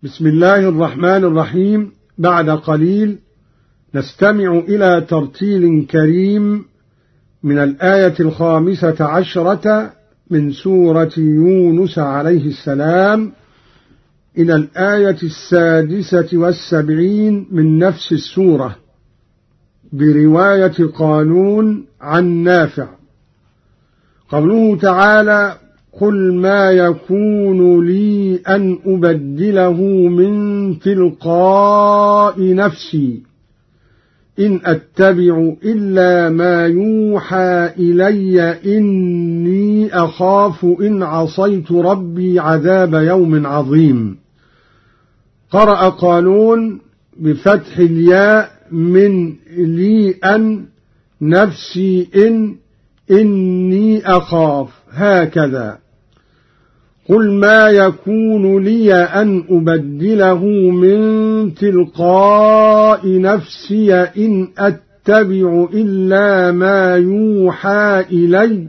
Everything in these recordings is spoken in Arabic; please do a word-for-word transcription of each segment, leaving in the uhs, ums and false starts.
بسم الله الرحمن الرحيم. بعد قليل نستمع إلى ترتيل كريم من الآية الخامسة عشرة من سورة يونس عليه السلام إلى الآية السادسة والسبعين من نفس السورة برواية قالون عن نافع. قوله تعالى: قل ما يكون لي أن أبدله من تلقاء نفسي إن أتبع إلا ما يوحى إلي إني أخاف إن عصيت ربي عذاب يوم عظيم. قرأ قالون بفتح الياء من لي أن نفسي إن إني أخاف هكذا. قل ما يكون لي أن أبدله من تلقاء نفسي إن أتبع إلا ما يوحى إلي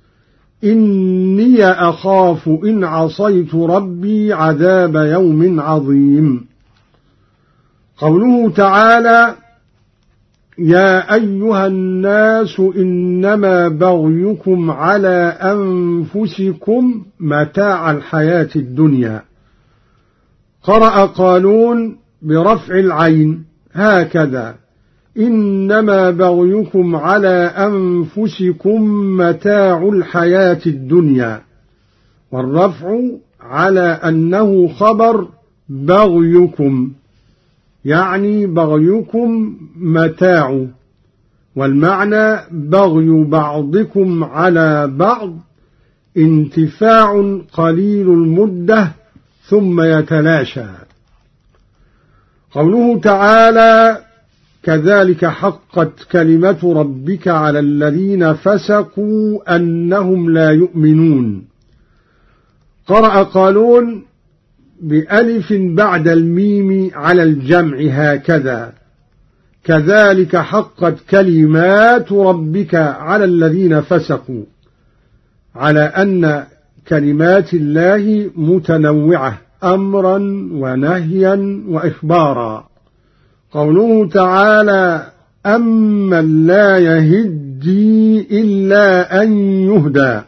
إني أخاف إن عصيت ربي عذاب يوم عظيم. قوله تعالى: يا أيها الناس إنما بغيكم على أنفسكم متاع الحياة الدنيا. قرأ قالون برفع العين هكذا: إنما بغيكم على أنفسكم متاع الحياة الدنيا، والرفع على أنه خبر بغيكم، يعني بغيكم متاع، والمعنى بغي بعضكم على بعض، انتفاع قليل المدة ثم يتلاشى. قوله تعالى: كذلك حقت كلمة ربك على الذين فسقوا أنهم لا يؤمنون. قرأ قالون بألف بعد الميم على الجمع هكذا: كذلك حقت كلمات ربك على الذين فسقوا، على أن كلمات الله متنوعة أمرا ونهيا وإخبارا. قوله تعالى: أمن لا يهدي إلا أن يهدى.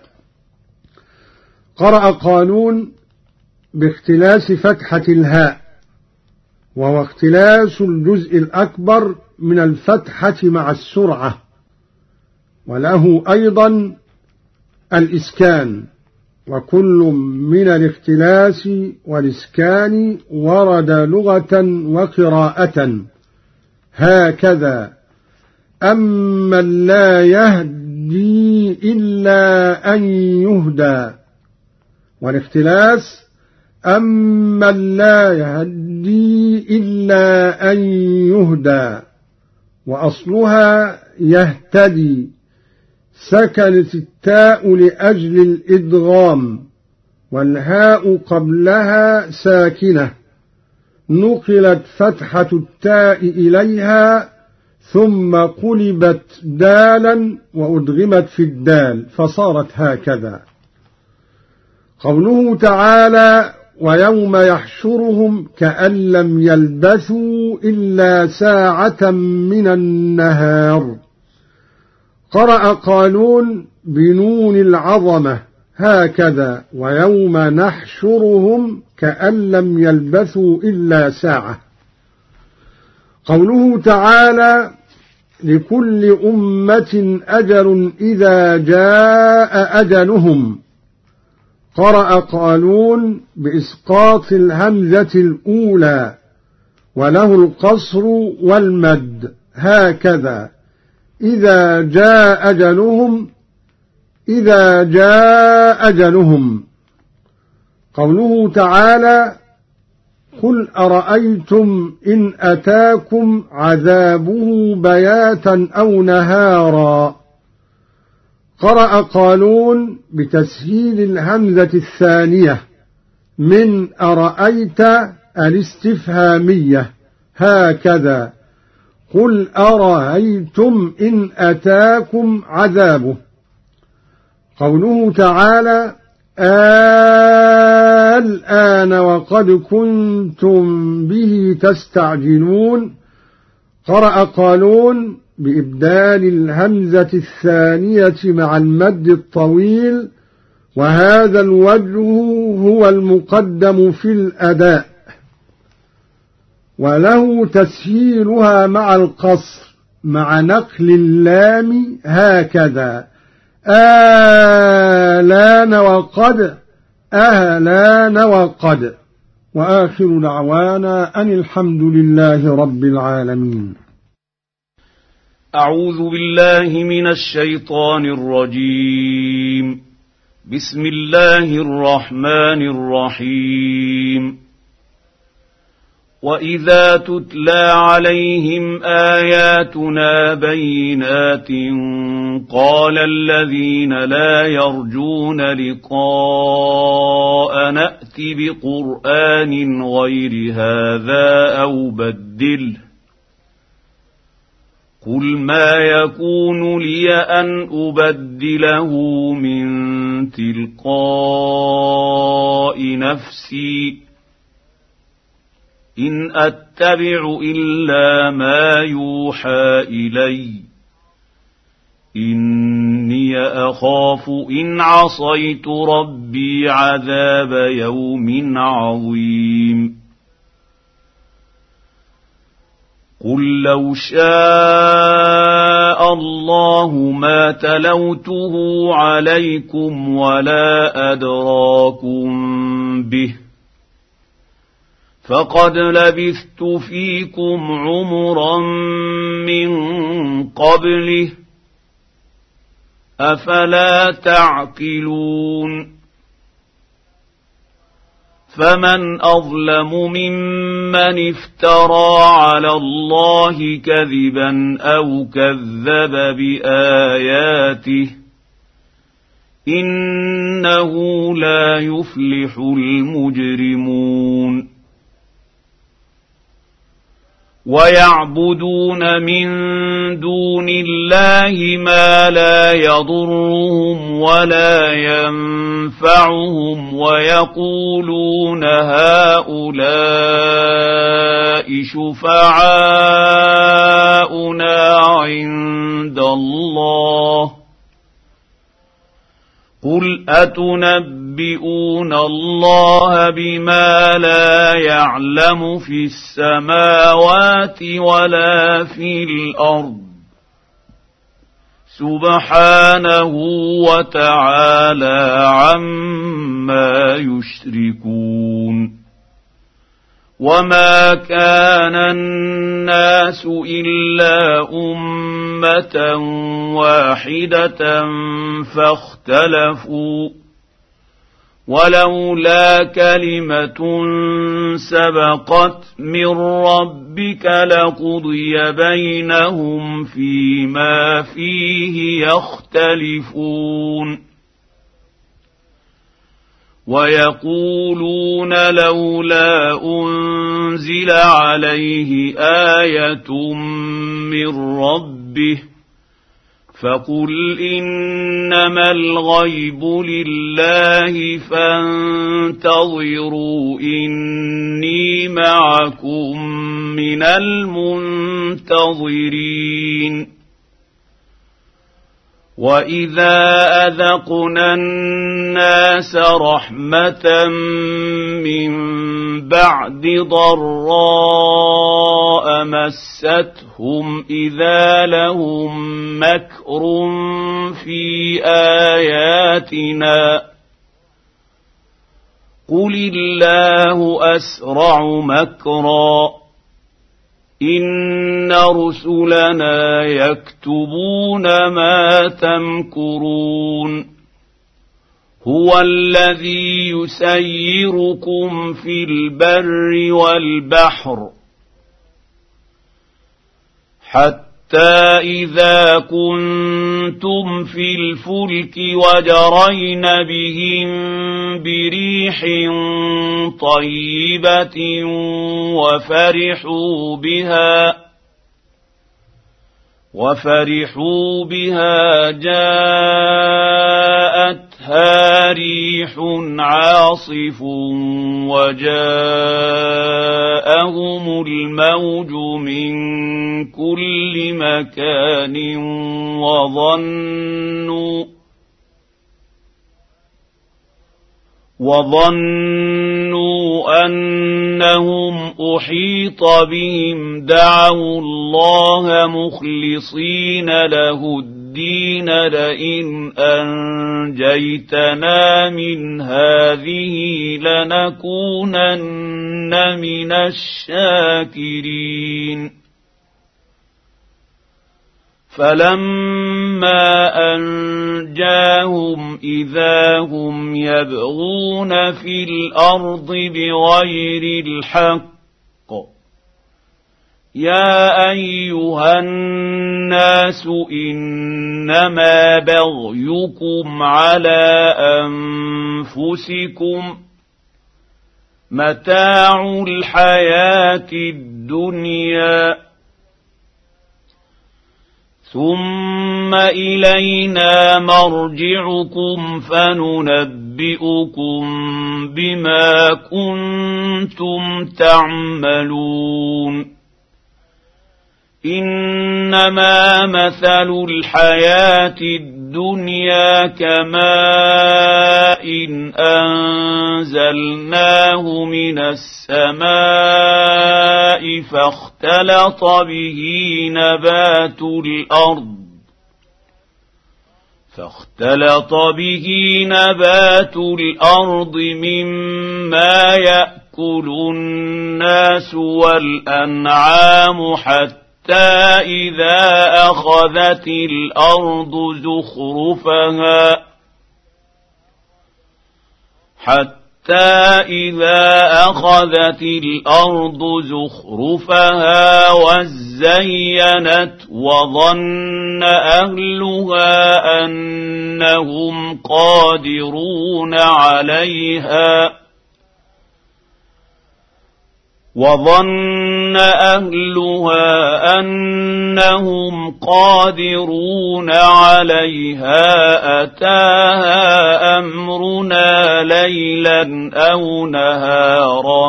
قرأ قالون باختلاس فتحة الهاء، وهو اختلاس الجزء الأكبر من الفتحة مع السرعة، وله أيضا الإسكان، وكل من الاختلاس والإسكان ورد لغة وقراءة هكذا: أمن لا يهدي إلا أن يهدى، والاختلاس أمن لا يهدي إلا أن يهدى، وأصلها يهتدي، سكنت التاء لأجل الإدغام، والهاء قبلها ساكنة، نقلت فتحة التاء إليها ثم قلبت دالا وأدغمت في الدال فصارت هكذا. قوله تعالى: ويوم يحشرهم كأن لم يلبثوا إلا ساعة من النهار. قرأ قالون بنون العظمة هكذا: ويوم نحشرهم كأن لم يلبثوا إلا ساعة. قوله تعالى: لكل أمة أجل إذا جاء أجلهم. قرأ قالون بإسقاط الهمزة الأولى، وله القصر والمد هكذا: إذا جاء أجلهم إذا جاء أجلهم. قوله تعالى: قل أرأيتم إن أتاكم عذابه بياتا أو نهارا. قرأ قالون بتسهيل الهمزة الثانية من أرأيت الاستفهامية هكذا: قل أرأيتم إن أتاكم عذابه. قوله تعالى: الآن وقد كنتم به تستعجلون. قرأ قالون بإبدال الهمزة الثانية مع المد الطويل، وهذا الوجه هو المقدم في الأداء، وله تسهيلها مع القصر مع نقل اللام هكذا: آلان وقد، أهلان وقد. وآخر دعوانا أن الحمد لله رب العالمين. أعوذ بالله من الشيطان الرجيم. بسم الله الرحمن الرحيم. وإذا تتلى عليهم آياتنا بينات قال الذين لا يرجون لقاء نأت بقرآن غير هذا أو بدله قل ما يكون لي أن أبدله من تلقاء نفسي إن أتبع إلا ما يوحى إلي إني أخاف إن عصيت ربي عذاب يوم عظيم. قل لو شاء الله ما تلوته عليكم ولا أدراكم به فقد لبثت فيكم عمرا من قبله أفلا تعقلون. فمن أظلم ممن افترى على الله كذبا أو كذب بآياته إنه لا يفلح المجرمون. ويعبدون من دون الله ما لا يضرهم ولا ينفعهم ويقولون هؤلاء شفعاؤنا عند الله قل أتنبئون الله بما لا يعلم في السماوات ولا في الأرض سبحانه وتعالى عما يشركون. وما كان الناس إلا أمة واحدة فاختلفوا ولولا كلمة سبقت من ربك لقضي بينهم فيما فيه يختلفون. ويقولون لولا أنزل عليه آية من ربه فقل إنما الغيب لله فانتظروا إني معكم من المنتظرين. وإذا أذقنا الناس رحمة من بعد ضراء مستهم إذا لهم مكر في آياتنا قل الله أسرع مكرا إن رسلنا يكتبون ما تمكرون. هو الذي يسيركم في البر والبحر حتى إذا كنتم في الفلك وجرين بهم بريح طيبة وفرحوا بها وفرحوا بها جاءتها أتتها ريح عاصف وجاءهم الموج من كل مكان وظنوا وظنوا أنهم أحيط بهم دعوا الله مخلصين له الدين لئن أنجيتنا من هذه لنكونن من الشاكرين فلما أنجاهم إذا هم يبغون في الأرض بغير الحق يا أيها الناس إنما بغيكم على أنفسكم متاع الحياة الدنيا ثم إلينا مرجعكم فننبئكم بما كنتم تعملون إنما مثل الحياة الدنيا كماء إن أنزلناه من السماء فاختلط به نبات الأرض فاختلط به نبات الأرض مما يأكل الناس والأنعام حتى حتى إذا أخذت الأرض زخرفها حتى إذا أخذت الأرض زخرفها وزينت وظن أهلها أنهم قادرون عليها وظن أهلها أنهم قادرون عليها أتاها أمرنا ليلا أو نهارا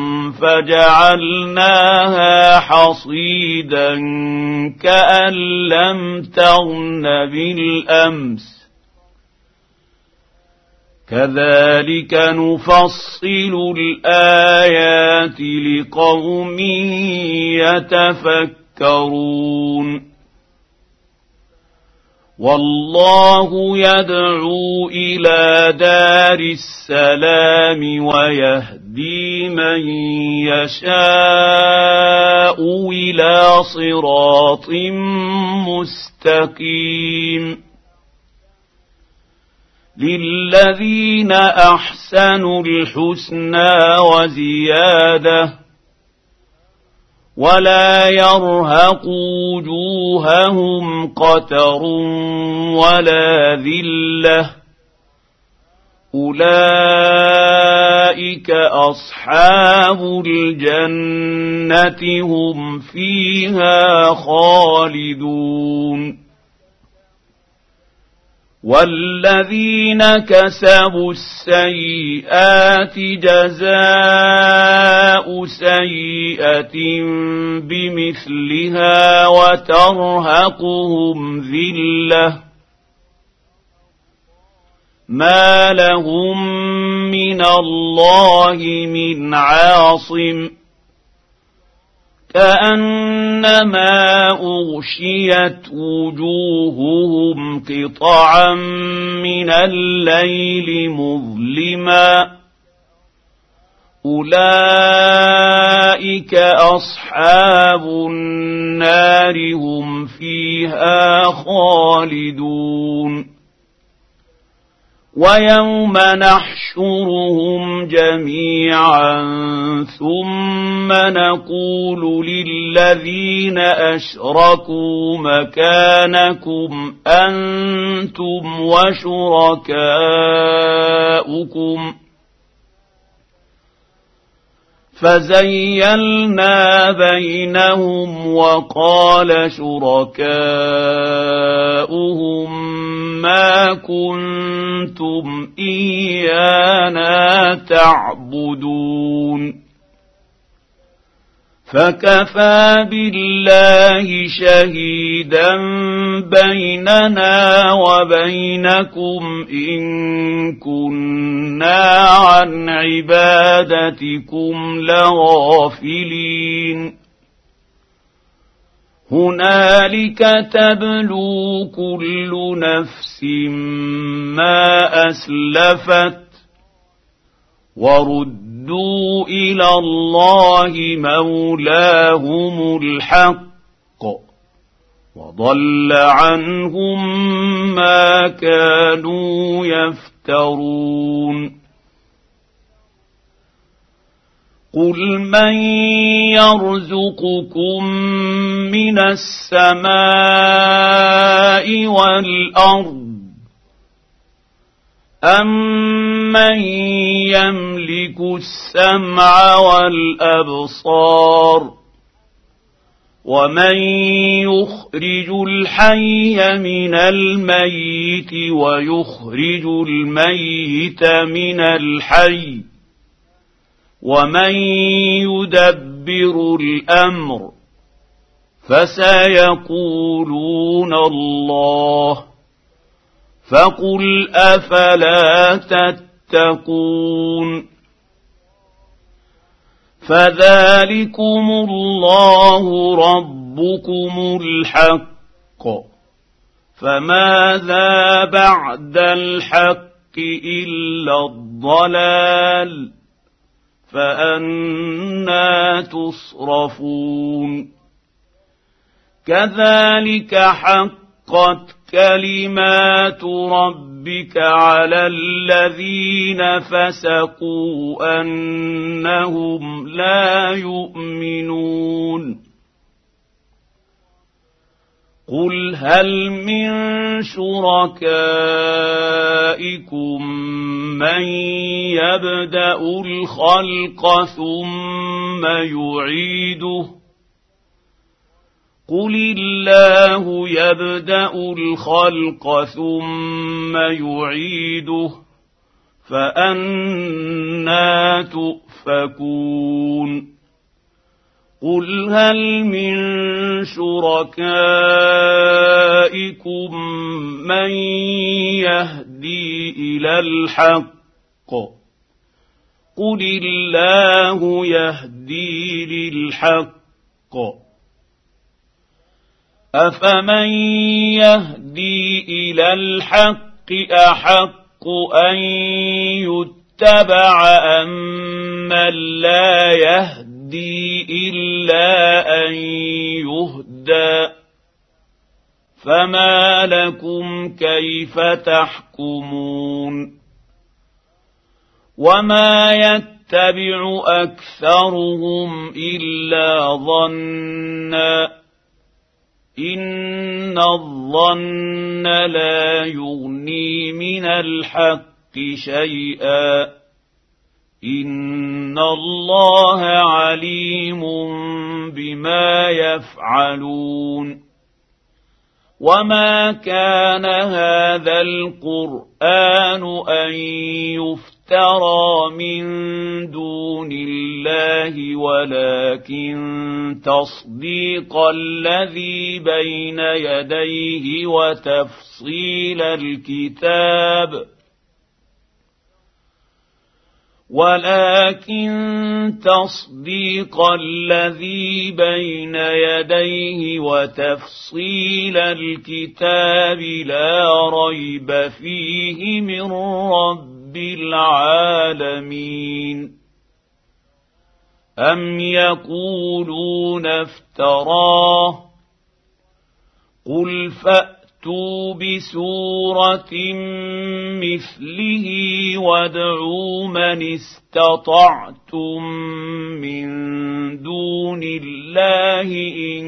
فجعلناها حصيدا كأن لم تغن بالأمس كذلك نفصل الآيات لقوم يتفكرون والله يدعو إلى دار السلام ويهدي من يشاء إلى صراط مستقيم للذين أحسنوا الحسنى وزيادة ولا يرهق وجوههم قتر ولا ذلة أولئك أصحاب الجنة هم فيها خالدون والذين كسبوا السيئات جزاء سيئة بمثلها وترهقهم ذلة ما لهم من الله من عاصم كأنما أغشيت وجوههم قطعا من الليل مظلما أولئك أصحاب النار هم فيها خالدون ويوم نحشرهم جميعا ثم نقول للذين أشركوا مكانكم أنتم وشركاؤكم فزيلنا بينهم وقال شركاؤهم ما كنتم إيانا تعبدون فكفى بالله شهيدا بيننا وبينكم إن كنا عن عبادتكم لغافلين هنالك تبلو كل نفس ما أسلفت وردوا إلى الله مولاهم الحق وضل عنهم ما كانوا يفترون قل من يرزقكم من السماء والأرض أَمَّن يَمْلِكُ السَّمْعَ وَالْأَبْصَارَ وَمَن يُخْرِجُ الْحَيَّ مِنَ الْمَيِّتِ وَيُخْرِجُ الْمَيِّتَ مِنَ الْحَيِّ وَمَن يُدَبِّرُ الْأَمْرَ فَسَيَقُولُونَ اللَّهُ فقل أفلا تتقون فذلكم الله ربكم الحق فماذا بعد الحق إلا الضلال فأنى تصرفون كذلك حقت كلمات ربك على الذين فسقوا أنهم لا يؤمنون قل هل من شركائكم من يبدأ الخلق ثم يعيده قل الله يبدأ الخلق ثم يعيده فأنى تؤفكون قل هل من شركائكم من يهدي إلى الحق قل الله يهدي للحق أفمن يهدي إلى الحق أحق أن يتبع أمن لا يهدي إلا أن يهدى فما لكم كيف تحكمون وما يتبع أكثرهم إلا ظنًّا إن الظن لا يغني من الحق شيئا إن الله عليم بما يفعلون وما كان هذا القرآن أن يفترى من دون الله ولكن تصديق الذي بين يديه وتفصيل الكتاب ولكن تصديق الذي بين يديه وتفصيل الكتاب لا ريب فيه من رب العالمين أم يقولون افتراه قل فأتوا بسورة مثله وادعوا من استطعتم من دون الله إن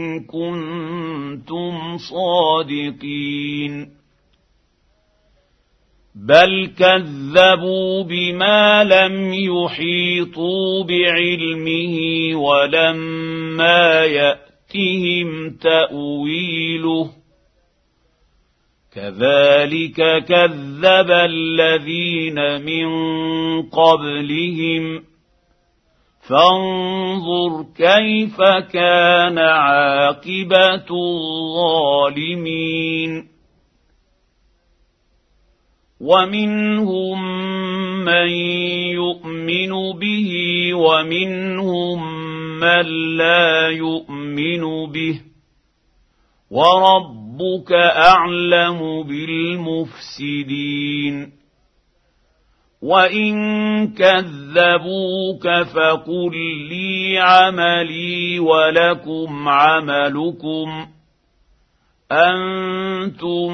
كنتم صادقين بل كذبوا بما لم يحيطوا بعلمه ولما يأتهم تأويله كذلك كذب الذين من قبلهم فانظر كيف كان عاقبة الظالمين ومنهم من يؤمن به ومنهم من لا يؤمن به وربك أعلم بالمفسدين وإن كذبوك فقل لي عملي ولكم عملكم أنتم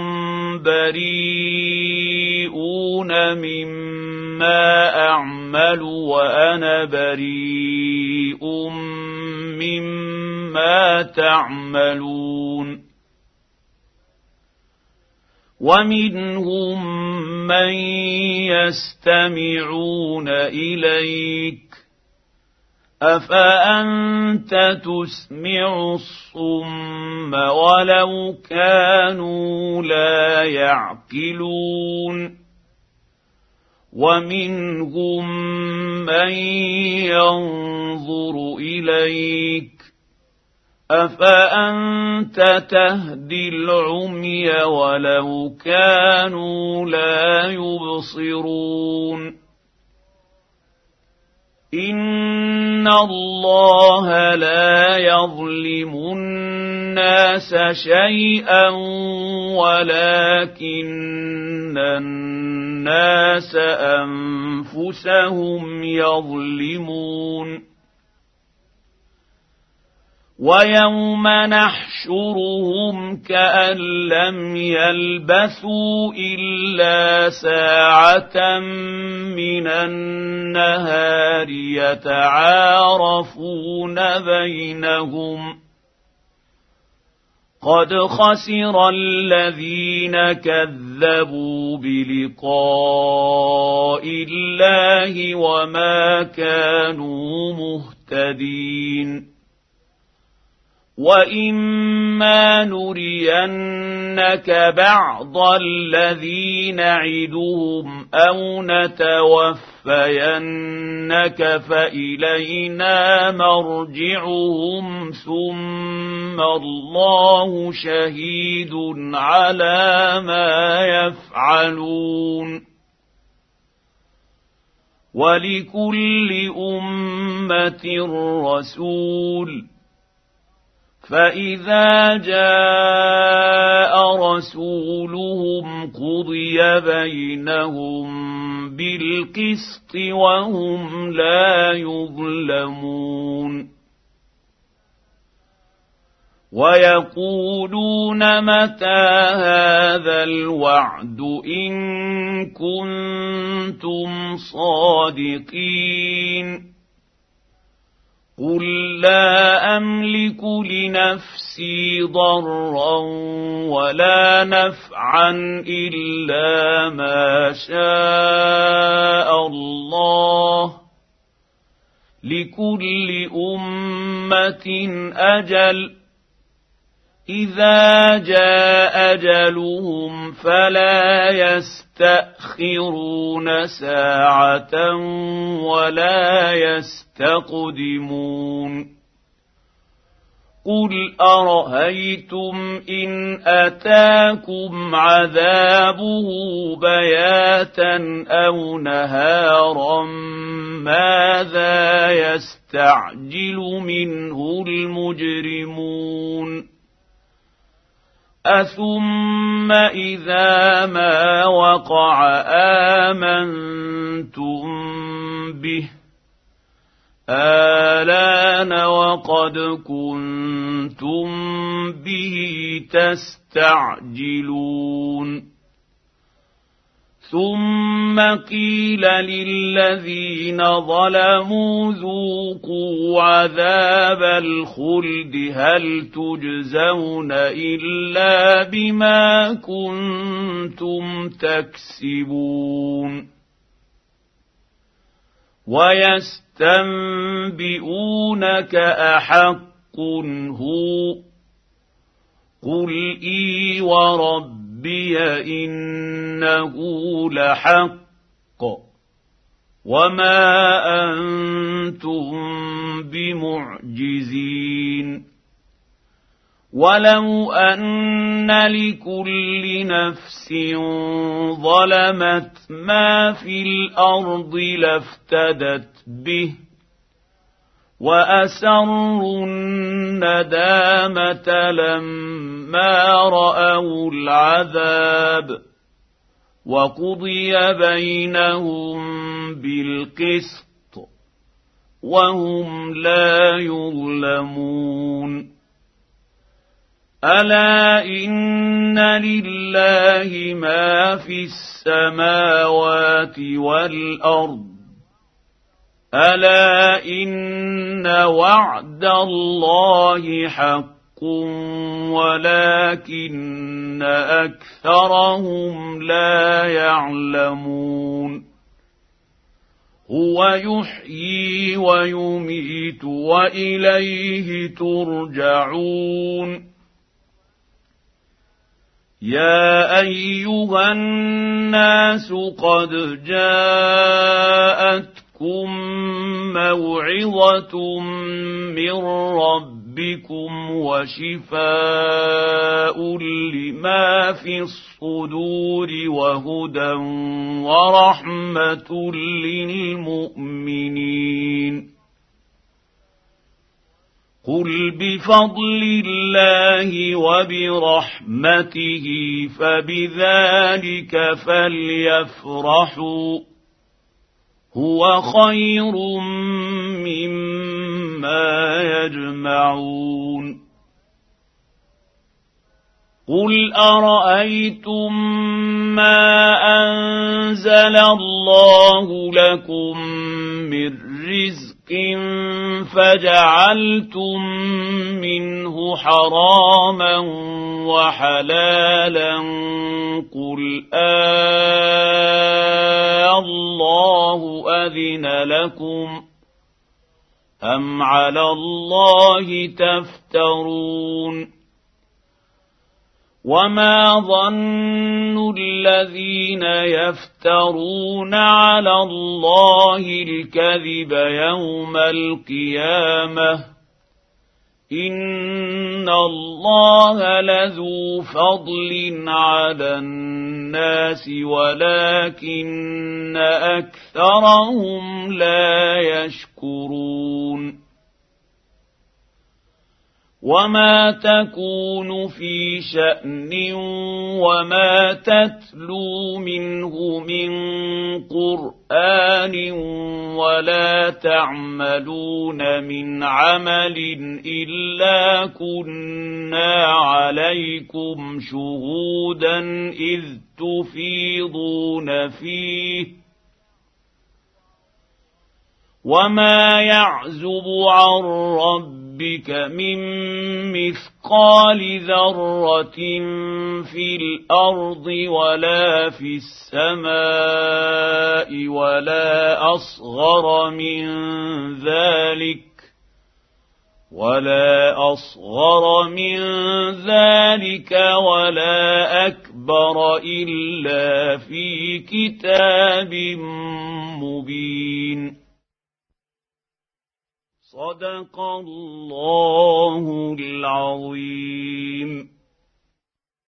بريئون مما أعمل وأنا بريء مما تعملون ومنهم من يستمعون إليك أفأنت تسمع الصم ولو كانوا لا يعقلون ومنهم من ينظر إليك أفأنت تهدي العمي ولو كانوا لا يبصرون إن الله لا يظلم الناس شيئا ولكن الناس أنفسهم يظلمون ويوم نحشرهم كأن لم يلبثوا إلا ساعة من النهار يتعارفون بينهم قد خسر الذين كذبوا بلقاء الله وما كانوا مهتدين وإما نرينك بعض الذي نعدهم أو نتوفينك فإلينا مرجعهم ثم الله شهيد على ما يفعلون ولكل أمة رسول فإذا جاء رسولهم قضي بينهم بالقسط وهم لا يظلمون ويقولون متى هذا الوعد إن كنتم صادقين قل لا أملك لنفسي ضرا ولا نفعا إلا ما شاء الله لكل أمة أجل إذا جاء أجلهم فلا يستأخرون ساعة ولا يستقدمون قل أرأيتم إن أتاكم عذابه بياتا أو نهارا ماذا يستعجل منه المجرمون أثم إذا ما وقع آمنتم به آلان وقد كنتم به تستعجلون ثم قيل للذين ظلموا ذوقوا عذاب الخلد هل تجزون إلا بما كنتم تكسبون ويستنبئونك أحق هو قل إي ورب ربي إنه لحق وما أنتم بمعجزين ولو أن لكل نفس ظلمت ما في الأرض لافتدت به وأسروا الندامة لما رأوا العذاب وقضي بينهم بالقسط وهم لا يظلمون ألا إن لله ما في السماوات والأرض ألا إن وعد الله حق ولكن أكثرهم لا يعلمون هو يحيي ويميت وإليه ترجعون يا أيها الناس قد جاءتكم موعظة من ربكم وشفاء لما في الصدور وهدى ورحمة للمؤمنين قل بفضل الله وبرحمته فبذلك فليفرحوا هو خير مما يجمعون قل أرأيتم ما أنزل الله لكم من رزق فجعلتم منه حراما وحلالا قل آه الله أذن لكم أم على الله تفترون وما ظن الذين يفترون على الله الكذب يوم القيامة إن الله لذو فضل على الناس ولكن أكثرهم لا يشكرون وما تكون في شأن وما تتلو منه من قرآن ولا تعملون من عمل إلا كنا عليكم شهودا إذ تفيضون فيه وما يعزب عن ربك ربك من مثقال ذرة في الأرض ولا في السماء ولا أصغر من ذلك ولا أصغر من ذلك ولا أكبر إلا في كتاب مبين صدق الله العظيم.